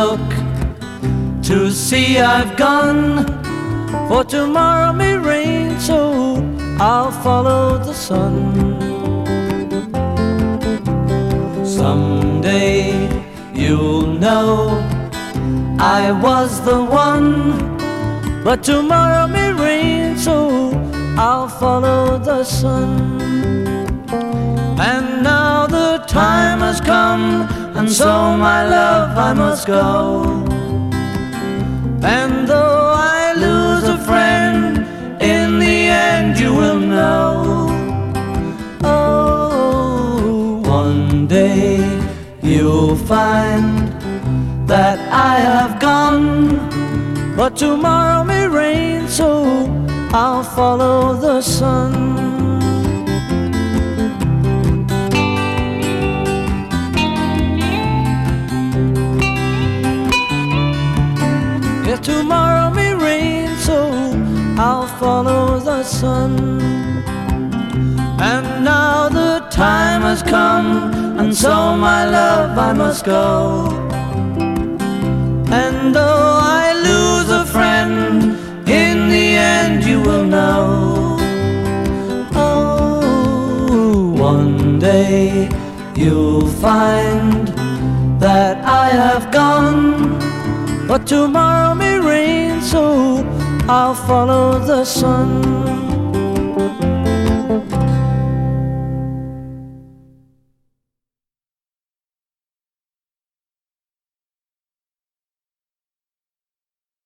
look to see I've gone, for tomorrow may rain, so I'll follow the sun. Someday you'll know I was the one, but tomorrow may rain, so I'll follow the sun. And now the time has come, and so my love I must go. And though I lose a friend, in the end you will know. Oh, one day you'll find that I have gone, but tomorrow may rain, so I'll follow the sun. Yes, tomorrow may rain, so I'll follow the sun. And now the time has come, and so my love I must go. And though I lose a friend, in the end you will know. Oh, one day you'll find that I have gone, but tomorrow may rain, so I'll follow the sun.